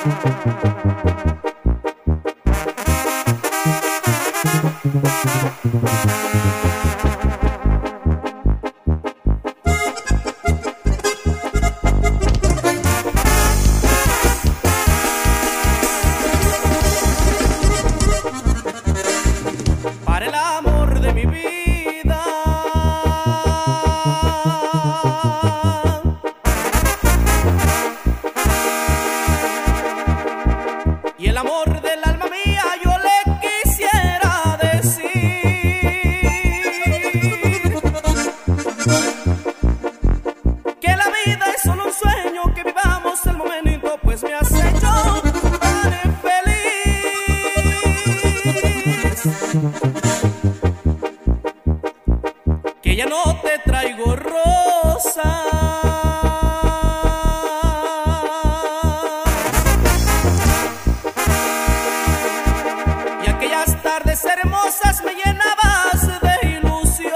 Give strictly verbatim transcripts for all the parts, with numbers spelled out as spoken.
Para el amor de mi vida y el amor del alma mía, yo le quisiera decir que la vida es solo un sueño, que vivamos el momento, pues me has hecho tan infeliz que ya no te traigo rosas y aquellas tardes hermosas me llenabas de ilusión.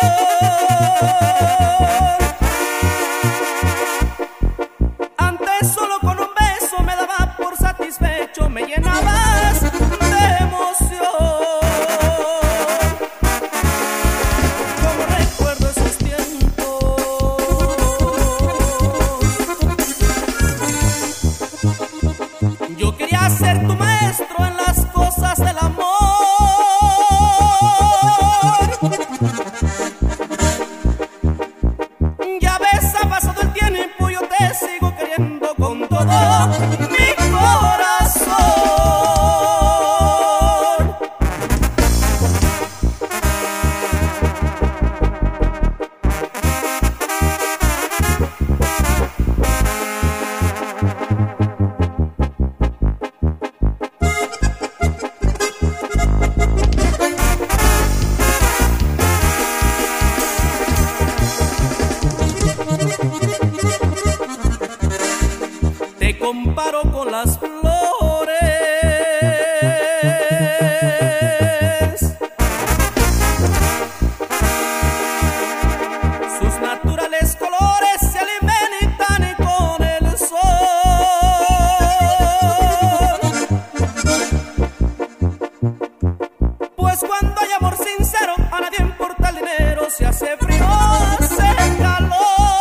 Antes solo con un beso me daba por satisfecho, me llenabas de emoción. Yo quería ser tu maestro en las cosas del amor. Ya ves, ha pasado el tiempo, yo te sigo queriendo con todo mi corazón. Te comparo con las flores, sus naturales colores se alimentan con el sol. Pues cuando hay amor sincero, a nadie importa el dinero, si hace frío, hace calor.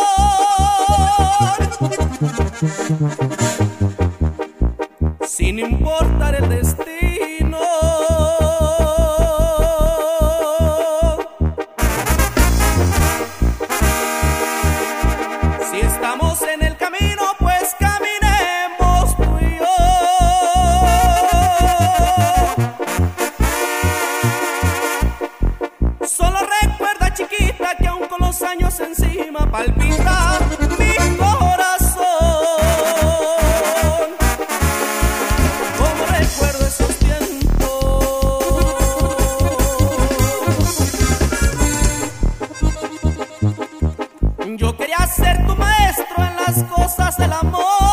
Sin importar el destino, si estamos en el camino, pues caminemos tú y yo. Solo recuerda, chiquita, que aún con los años encima palpita mi corazón. Como recuerdo esos tiempos, yo quería ser tu maestro en las cosas del amor.